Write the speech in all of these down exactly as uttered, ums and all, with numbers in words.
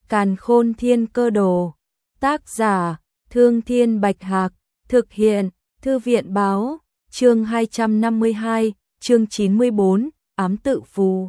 Càn Khôn Thiên Cơ Đồ. Tác giả: Thương Thiên Bạch Hạc. Thực hiện: Thư viện Báo. Chương hai trăm năm mươi hai, chương chín mươi bốn, ám tự phù.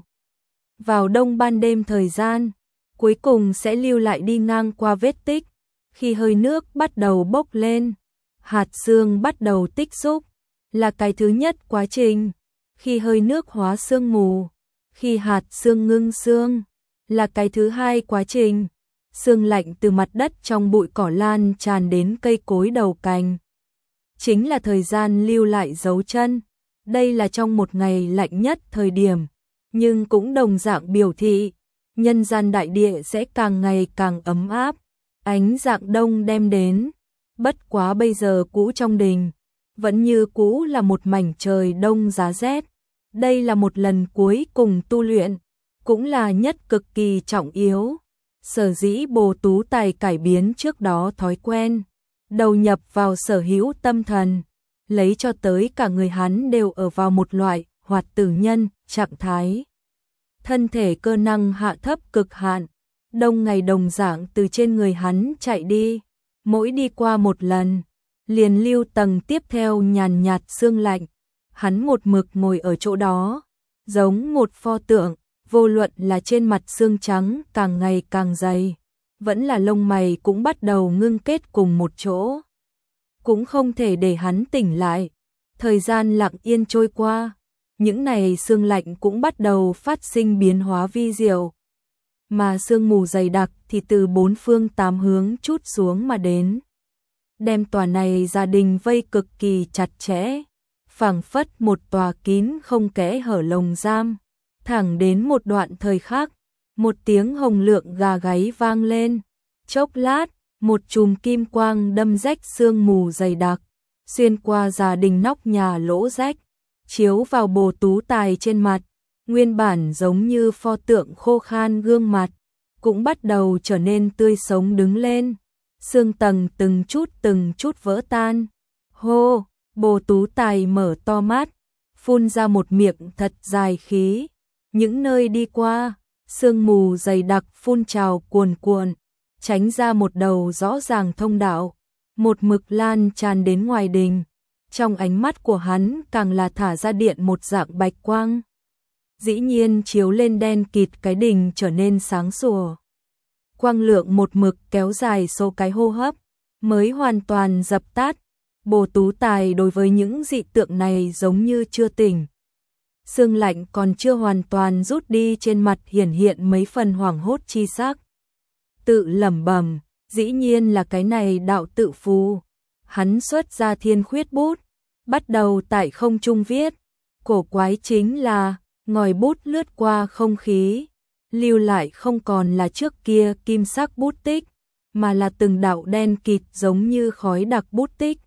Vào đông ban đêm thời gian, cuối cùng sẽ lưu lại đi ngang qua vết tích. Khi hơi nước bắt đầu bốc lên, hạt sương bắt đầu tích xúc, là cái thứ nhất quá trình. Khi hơi nước hóa sương mù, khi hạt sương ngưng sương, là cái thứ hai quá trình. Sương lạnh từ mặt đất trong bụi cỏ lan tràn đến cây cối đầu cành. Chính là thời gian lưu lại dấu chân. Đây là trong một ngày lạnh nhất thời điểm, nhưng cũng đồng dạng biểu thị nhân gian đại địa sẽ càng ngày càng ấm áp. Ánh dạng đông đem đến, bất quá bây giờ cũ trong đình, vẫn như cũ là một mảnh trời đông giá rét. Đây là một lần cuối cùng tu luyện, cũng là nhất cực kỳ trọng yếu. Sở dĩ Bồ Tú Tài cải biến trước đó thói quen, đầu nhập vào sở hữu tâm thần, lấy cho tới cả người hắn đều ở vào một loại hoạt tử nhân trạng thái. Thân thể cơ năng hạ thấp cực hạn, đông ngày đồng dạng từ trên người hắn chạy đi, mỗi đi qua một lần, liền lưu tầng tiếp theo nhàn nhạt sương lạnh. Hắn một mực ngồi ở chỗ đó, giống một pho tượng, vô luận là trên mặt xương trắng càng ngày càng dày, vẫn là lông mày cũng bắt đầu ngưng kết cùng một chỗ. Cũng không thể để hắn tỉnh lại. Thời gian lặng yên trôi qua, những này sương lạnh cũng bắt đầu phát sinh biến hóa vi diệu. Mà sương mù dày đặc thì từ bốn phương tám hướng trút xuống mà đến, đem tòa này gia đình vây cực kỳ chặt chẽ, phảng phất một tòa kín không kẽ hở lồng giam. Thẳng đến một đoạn thời khắc, một tiếng hồng lượng gà gáy vang lên. Chốc lát, một chùm kim quang đâm rách sương mù dày đặc, xuyên qua gia đình nóc nhà lỗ rách, chiếu vào Bồ Tú Tài trên mặt. Nguyên bản giống như pho tượng khô khan gương mặt, cũng bắt đầu trở nên tươi sống đứng lên. Sương tầng từng chút từng chút vỡ tan. Hô, Bồ Tú Tài mở to mắt, phun ra một miệng thật dài khí. Những nơi đi qua, sương mù dày đặc phun trào cuồn cuộn, tránh ra một đầu rõ ràng thông đạo, một mực lan tràn đến ngoài đình. Trong ánh mắt của hắn càng là thả ra điện một dạng bạch quang, dĩ nhiên chiếu lên đen kịt cái đình trở nên sáng sủa. Quang lượng một mực kéo dài số cái hô hấp, mới hoàn toàn dập tắt. Bồ Tú Tài đối với những dị tượng này giống như chưa tỉnh. Sương lạnh còn chưa hoàn toàn rút đi, trên mặt hiển hiện mấy phần hoảng hốt chi sắc. Tự lẩm bẩm, dĩ nhiên là cái này đạo tự phù. Hắn xuất ra thiên khuyết bút, bắt đầu tại không trung viết. Cổ quái chính là, ngòi bút lướt qua không khí, lưu lại không còn là trước kia kim sắc bút tích, mà là từng đạo đen kịt giống như khói đặc bút tích,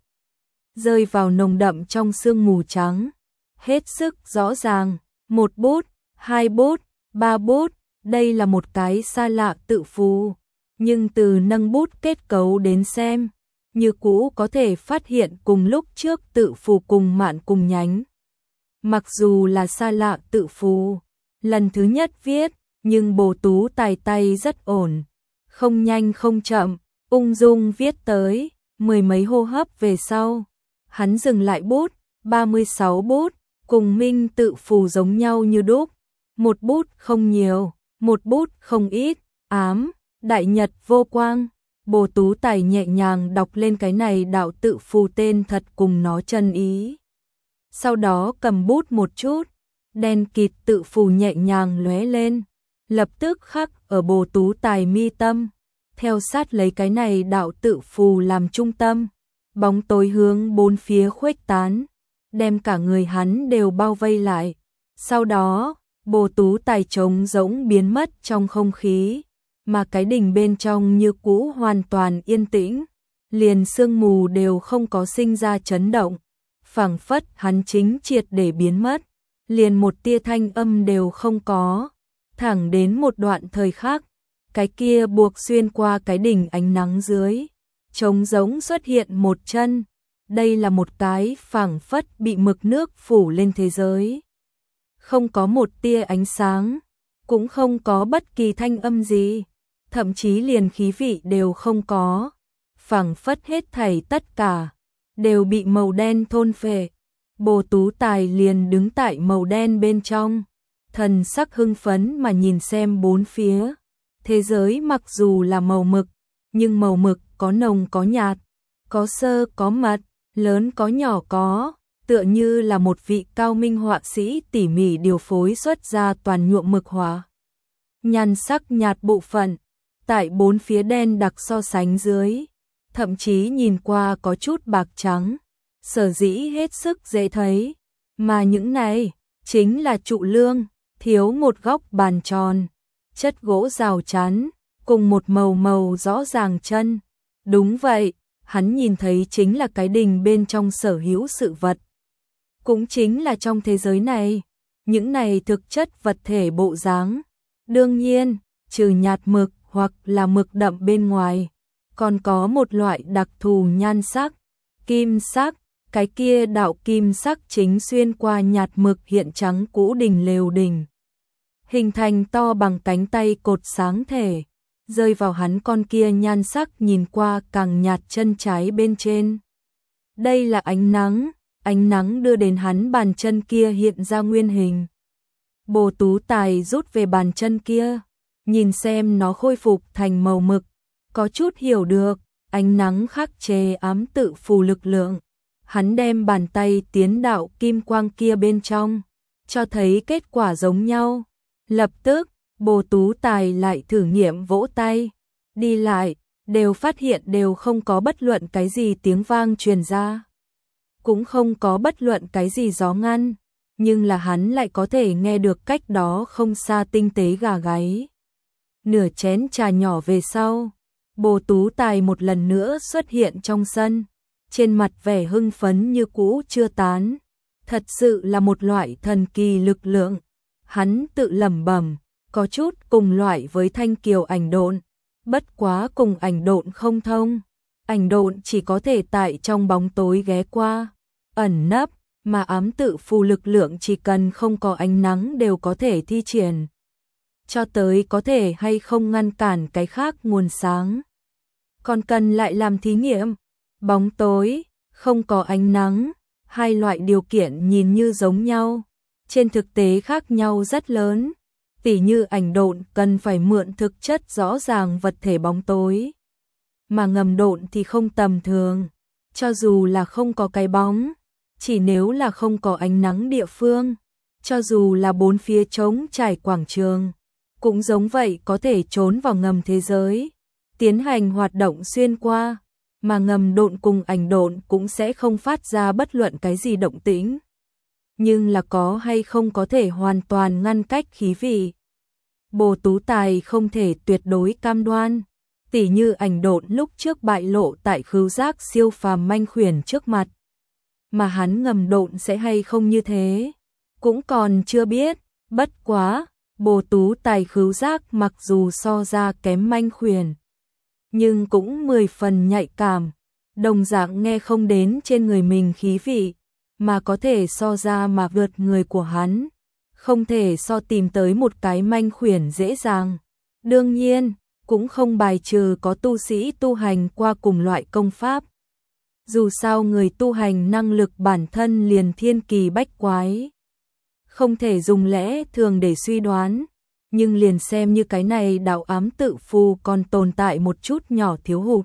rơi vào nồng đậm trong sương mù trắng. Hết sức rõ ràng, một bút, hai bút, ba bút, đây là một cái xa lạ tự phù, nhưng từ nâng bút kết cấu đến xem, như cũ có thể phát hiện cùng lúc trước tự phù cùng mạn cùng nhánh. Mặc dù là xa lạ tự phù, lần thứ nhất viết, nhưng Bồ Tú Tài tay rất ổn, không nhanh không chậm, ung dung viết tới. Mười mấy hô hấp về sau, hắn dừng lại bút. ba mươi sáu bút, cùng minh tự phù giống nhau như đúc. Một bút không nhiều, một bút không ít. Ám, đại nhật vô quang. Bồ Tú Tài nhẹ nhàng đọc lên cái này đạo tự phù tên thật cùng nó chân ý. Sau đó cầm bút một chút, đen kịt tự phù nhẹ nhàng lóe lên, lập tức khắc ở Bồ Tú Tài mi tâm. Theo sát lấy cái này đạo tự phù làm trung tâm, bóng tối hướng bốn phía khuếch tán, đem cả người hắn đều bao vây lại. Sau đó, Bồ Tú Tài trống rỗng biến mất trong không khí, mà cái đình bên trong như cũ hoàn toàn yên tĩnh, liền sương mù đều không có sinh ra chấn động, phảng phất hắn chính triệt để biến mất, liền một tia thanh âm đều không có. Thẳng đến một đoạn thời khắc, cái kia buộc xuyên qua cái đỉnh ánh nắng dưới, trống rỗng xuất hiện một chân. Đây là một cái phảng phất bị mực nước phủ lên thế giới. Không có một tia ánh sáng, cũng không có bất kỳ thanh âm gì. thậm chí liền khí vị đều không có, phảng phất hết thảy tất cả đều bị màu đen thôn phệ. Bồ Tú Tài liền đứng tại màu đen bên trong, thần sắc hưng phấn mà nhìn xem bốn phía. Thế giới mặc dù là màu mực, nhưng màu mực có nồng có nhạt, có sơ có mật, lớn có nhỏ có, tựa như là một vị cao minh họa sĩ tỉ mỉ điều phối xuất ra toàn nhuộm mực họa. Nhan sắc nhạt bộ phận, tại bốn phía đen đặc so sánh dưới, thậm chí nhìn qua có chút bạc trắng, sở dĩ hết sức dễ thấy, mà những này chính là trụ lương, thiếu một góc bàn tròn, chất gỗ rào chắn, cùng một màu màu rõ ràng chân. Đúng vậy, hắn nhìn thấy chính là cái đình bên trong sở hữu sự vật. Cũng chính là trong thế giới này, những này thực chất vật thể bộ dáng. Đương nhiên, trừ nhạt mực hoặc là mực đậm bên ngoài, còn có một loại đặc thù nhan sắc, kim sắc, cái kia đạo kim sắc chính xuyên qua nhạt mực hiện trắng cũ đình lều đình, hình thành to bằng cánh tay cột sáng thể, rơi vào hắn con kia nhan sắc nhìn qua càng nhạt chân trái bên trên. Đây là ánh nắng, ánh nắng đưa đến hắn bàn chân kia hiện ra nguyên hình. Bồ Tú Tài rút về bàn chân kia, nhìn xem nó khôi phục thành màu mực, có chút hiểu được, ánh nắng khắc chế ám tự phù lực lượng. Hắn đem bàn tay tiến đạo kim quang kia bên trong, cho thấy kết quả giống nhau. Lập tức, Bồ Tú Tài lại thử nghiệm vỗ tay, đi lại, đều phát hiện đều không có bất luận cái gì tiếng vang truyền ra, cũng không có bất luận cái gì gió ngăn, nhưng là hắn lại có thể nghe được cách đó không xa tinh tế gà gáy. Nửa chén trà nhỏ về sau, Bồ Tú Tài một lần nữa xuất hiện trong sân, trên mặt vẻ hưng phấn như cũ chưa tán, thật sự là một loại thần kỳ lực lượng. Hắn tự lẩm bẩm, có chút cùng loại với Thanh Kiều ảnh độn, bất quá cùng ảnh độn không thông. Ảnh độn chỉ có thể tại trong bóng tối ghé qua, ẩn nấp, mà ám tự phù lực lượng chỉ cần không có ánh nắng đều có thể thi triển. Cho tới có thể hay không ngăn cản cái khác nguồn sáng. Còn cần lại làm thí nghiệm. Bóng tối, không có ánh nắng, hai loại điều kiện nhìn như giống nhau, trên thực tế khác nhau rất lớn. Tỉ như ảnh độn cần phải mượn thực chất rõ ràng vật thể bóng tối, mà ngầm độn thì không tầm thường, cho dù là không có cái bóng, chỉ nếu là không có ánh nắng địa phương, cho dù là bốn phía trống trải quảng trường, cũng giống vậy có thể trốn vào ngầm thế giới, tiến hành hoạt động xuyên qua, mà ngầm độn cùng ảnh độn cũng sẽ không phát ra bất luận cái gì động tĩnh. Nhưng là có hay không có thể hoàn toàn ngăn cách khí vị. Bồ Tú Tài không thể tuyệt đối cam đoan, tỉ như ảnh độn lúc trước bại lộ tại khứu giác siêu phàm manh khuyển trước mặt. Mà hắn ngầm độn sẽ hay không như thế, cũng còn chưa biết, bất quá, Bồ Tú Tài khứu giác mặc dù so ra kém manh khuyển, nhưng cũng mười phần nhạy cảm, đồng dạng nghe không đến trên người mình khí vị, mà có thể so ra mà vượt người của hắn, không thể so tìm tới một cái manh khuyển dễ dàng. Đương nhiên, cũng không bài trừ có tu sĩ tu hành qua cùng loại công pháp. Dù sao người tu hành năng lực bản thân liền thiên kỳ bách quái, không thể dùng lẽ thường để suy đoán, nhưng liền xem như cái này đạo ám tự phù còn tồn tại một chút nhỏ thiếu hụt.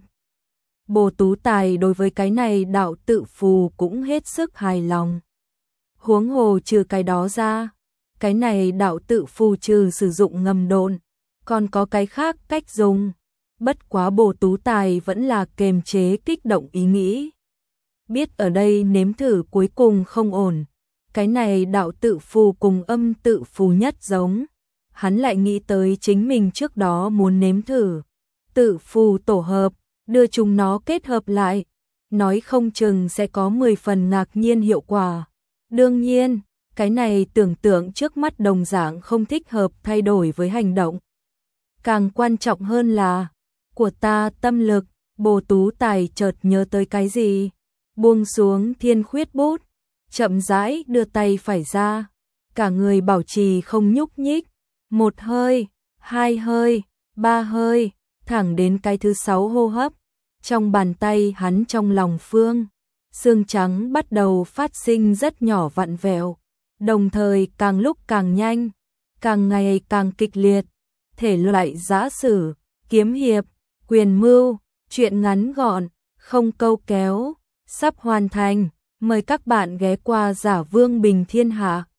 Bồ Tú Tài đối với cái này đạo tự phù cũng hết sức hài lòng. Huống hồ trừ cái đó ra, cái này đạo tự phù trừ sử dụng ngầm độn, còn có cái khác cách dùng. Bất quá Bồ Tú Tài vẫn là kềm chế kích động ý nghĩ. Biết ở đây nếm thử cuối cùng không ổn, cái này đạo tự phù cùng âm tự phù nhất giống. Hắn lại nghĩ tới chính mình trước đó muốn nếm thử tự phù tổ hợp, đưa chúng nó kết hợp lại, nói không chừng sẽ có mười phần ngạc nhiên hiệu quả. Đương nhiên, cái này tưởng tượng trước mắt đồng dạng không thích hợp thay đổi với hành động. Càng quan trọng hơn là, của ta tâm lực. Bồ Tú Tài chợt nhớ tới cái gì, buông xuống thiên khuyết bút, chậm rãi đưa tay phải ra, cả người bảo trì không nhúc nhích, một hơi, hai hơi, ba hơi, thẳng đến cái thứ sáu hô hấp. Trong bàn tay hắn trong lòng Phương, xương trắng bắt đầu phát sinh rất nhỏ vặn vẹo, đồng thời càng lúc càng nhanh, càng ngày càng kịch liệt. Thể loại giã sử, kiếm hiệp, quyền mưu, truyện ngắn gọn, không câu kéo, sắp hoàn thành. Mời các bạn ghé qua Giả Vương Bình Thiên Hạ.